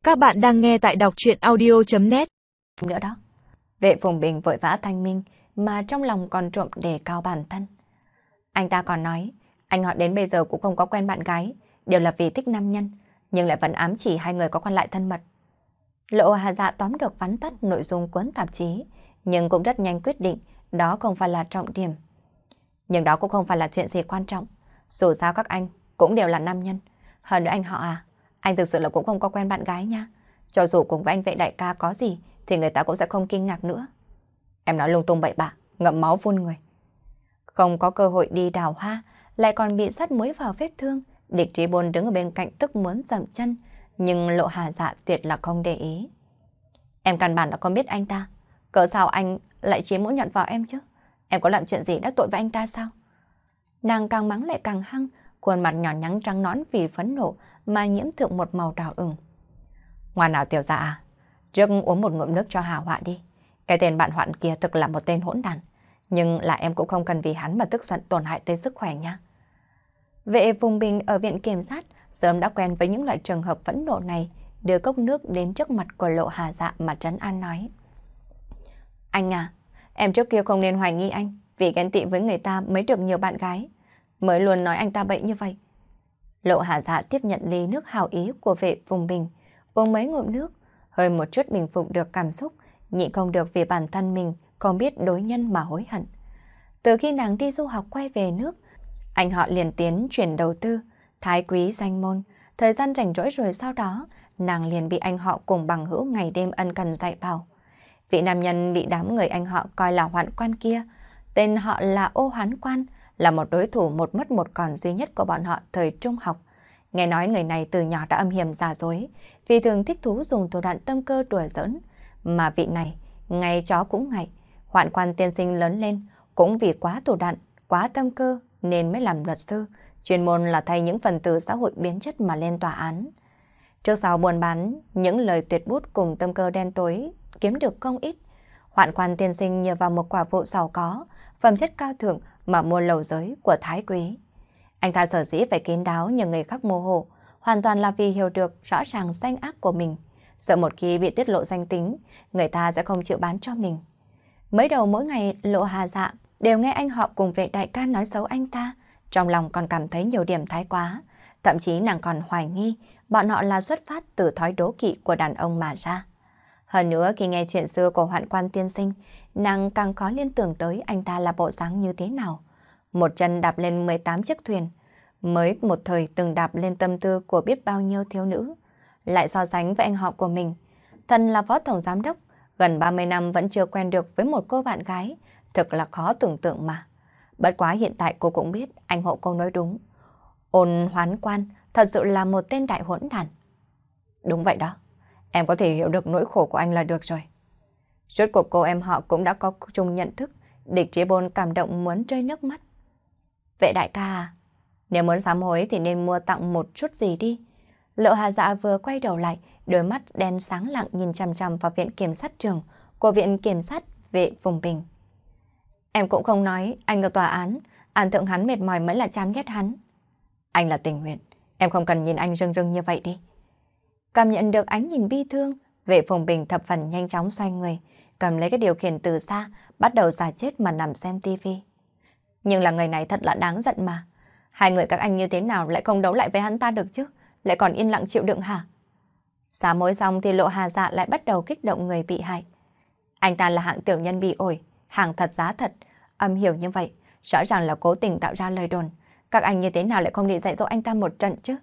Các bạn đang nghe tại đọc truyện audio.net. Nữa đó. Vệ Phùng Bình vội vã thanh minh mà trong lòng còn trộm đề cao bản thân. Anh ta còn nói, anh họ đến bây giờ cũng không có quen bạn gái, đều là vì thích nam nhân, nhưng lại vẫn ám chỉ hai người có quan lại thân mật. Lộ Hà Dạ tóm được vắn tắt nội dung cuốn tạp chí, nhưng cũng rất nhanh quyết định đó không phải là trọng điểm. Nhưng đó cũng không phải là chuyện gì quan trọng, dù sao các anh cũng đều là nam nhân. Hơn nữa anh họ à, anh thực sự là cũng không có quen bạn gái nha. Cho dù cùng với anh Vệ đại ca có gì thì người ta cũng sẽ không kinh ngạc nữa. Em nói lung tung bậy bạ, ngậm máu phun người. Không có cơ hội đi đào hoa, lại còn bị sắt muối vào vết thương. Địch Trí Bôn đứng ở bên cạnh tức muốn dậm chân, nhưng Lộ Hà Dạ tuyệt là không để ý. Em căn bản là không biết anh ta, cỡ sao anh lại chế mũi nhọn vào em chứ? Em có làm chuyện gì đắc tội với anh ta sao? Nàng càng mắng lại càng hăng, khuôn mặt nhỏ nhắn trắng nõn vì phẫn nộ mà nhiễm thượng một màu đỏ ửng. Ngoan nào tiểu dạ à, trước uống một ngụm nước cho hào họa đi. Cái tên bạn hoạn kia thực là một tên hỗn đản, nhưng là em cũng không cần vì hắn mà tức giận tổn hại tới sức khỏe nha. Vệ Phùng Bình ở viện kiểm sát sớm đã quen với những loại trường hợp phẫn nộ này, đưa cốc nước đến trước mặt của Lộ Hà Dạ mà trấn an nói. Anh à, em trước kia không nên hoài nghi anh, vì ghen tị với người ta mới được nhiều bạn gái, mới luôn nói anh ta bậy như vậy. Lộ Hà Dạ tiếp nhận ly nước hào ý của Vệ Phùng Bình, uống mấy ngụm nước, hơi một chút bình phục được cảm xúc, nhịn không được vì bản thân mình không biết đối nhân mà hối hận. Từ khi nàng đi du học quay về nước, anh họ liền tiến chuyển đầu tư, thái quý danh môn, thời gian rảnh rỗi rồi sau đó, nàng liền bị anh họ cùng bằng hữu ngày đêm ân cần dạy bảo. Vị nam nhân bị đám người anh họ coi là hoạn quan kia, tên họ là Ô Hoán Quan, là một đối thủ một mất một còn duy nhất của bọn họ thời trung học. Nghe nói người này từ nhỏ đã âm hiểm giả dối, vì thường thích thú dùng thủ đoạn tâm cơ đùa giỡn. Mà vị này, ngay chó cũng ngại, Hoạn Quan tiên sinh lớn lên, cũng vì quá thủ đoạn, quá tâm cơ nên mới làm luật sư, chuyên môn là thay những phần tử xã hội biến chất mà lên tòa án. Trước sau buôn bán, những lời tuyệt bút cùng tâm cơ đen tối kiếm được không ít. Hoạn Quan tiên sinh nhờ vào một quả vụ giàu có, phẩm chất cao thượng mà mua lầu giới của Thái Quý. Anh ta sở dĩ phải kín đáo nhờ người khác mô hồ, hoàn toàn là vì hiểu được rõ ràng danh ác của mình. Sợ một khi bị tiết lộ danh tính, người ta sẽ không chịu bán cho mình. Mới đầu mỗi ngày Lộ Hà Dạ đều nghe anh họ cùng Vệ đại ca nói xấu anh ta, trong lòng còn cảm thấy nhiều điểm thái quá. Thậm chí nàng còn hoài nghi bọn họ là xuất phát từ thói đố kỵ của đàn ông mà ra. Hơn nữa khi nghe chuyện xưa của Hoạn Quan tiên sinh, nàng càng khó liên tưởng tới anh ta là bộ dáng như thế nào. Một chân đạp lên 18 chiếc thuyền, mới một thời từng đạp lên tâm tư của biết bao nhiêu thiếu nữ. Lại so sánh với anh họ của mình, thân là phó tổng giám đốc, gần 30 năm vẫn chưa quen được với một cô bạn gái, thực là khó tưởng tượng mà. Bất quá hiện tại cô cũng biết anh hộ cô nói đúng. Ôn Hoán Quan thật sự là một tên đại hỗn đản. Đúng vậy đó, em có thể hiểu được nỗi khổ của anh là được rồi. Rốt cuộc cô em họ cũng đã có chung nhận thức, Địch Trí Bôn cảm động muốn rơi nước mắt. Vệ đại ca à, nếu muốn sám hối thì nên mua tặng một chút gì đi. Lộ Hà Dạ vừa quay đầu lại, đôi mắt đen sáng lặng nhìn chằm chằm vào viện kiểm sát trưởng của viện kiểm sát Vệ Phùng Bình. Em cũng không nói, anh ở tòa án thượng hắn mệt mỏi mới là chán ghét hắn. Anh là tình nguyện, em không cần nhìn anh rưng rưng như vậy đi. Cảm nhận được ánh nhìn bi thương, Vệ Phùng Bình thập phần nhanh chóng xoay người, cầm lấy cái điều khiển từ xa, bắt đầu giả chết mà nằm xem tivi. Nhưng là người này thật là đáng giận mà. Hai người các anh như thế nào lại không đấu lại với hắn ta được chứ? Lại còn yên lặng chịu đựng hả? Sám hối xong thì Lộ Hà Dạ lại bắt đầu kích động người bị hại. Anh ta là hạng tiểu nhân bị ổi, hàng thật giá thật, âm hiểu như vậy, rõ ràng là cố tình tạo ra lời đồn. Các anh như thế nào lại không đi dạy dỗ anh ta một trận chứ?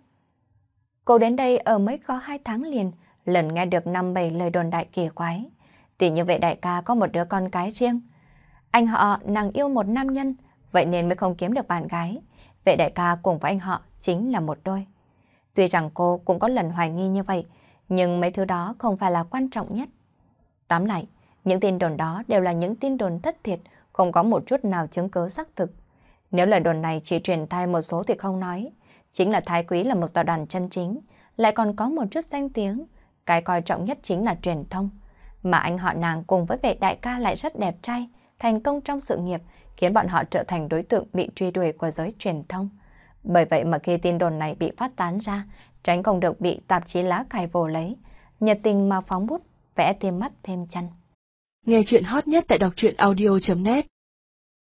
Cô đến đây ở mới có 2 tháng liền, lần nghe được 5-7 lời đồn đại kỳ quái. Tỷ như Vệ đại ca có một đứa con cái riêng. Anh họ nàng yêu một nam nhân, vậy nên mới không kiếm được bạn gái. Vệ đại ca cùng với anh họ chính là một đôi. Tuy rằng cô cũng có lần hoài nghi như vậy, nhưng mấy thứ đó không phải là quan trọng nhất. Tóm lại, những tin đồn đó đều là những tin đồn thất thiệt, không có một chút nào chứng cứ xác thực. Nếu lời đồn này chỉ truyền tai một số thì không nói. Chính là Thái Quý là một tập đoàn chân chính, lại còn có một chút danh tiếng. Cái coi trọng nhất chính là truyền thông. Mà anh họ nàng cùng với Vệ đại ca lại rất đẹp trai, thành công trong sự nghiệp, khiến bọn họ trở thành đối tượng bị truy đuổi của giới truyền thông. Bởi vậy mà khi tin đồn này bị phát tán ra, tránh không được bị tạp chí lá cải vồ lấy, nhiệt tình mà phóng bút, vẽ thêm mắt thêm chân. Nghe chuyện hot nhất tại đọc truyện audio.net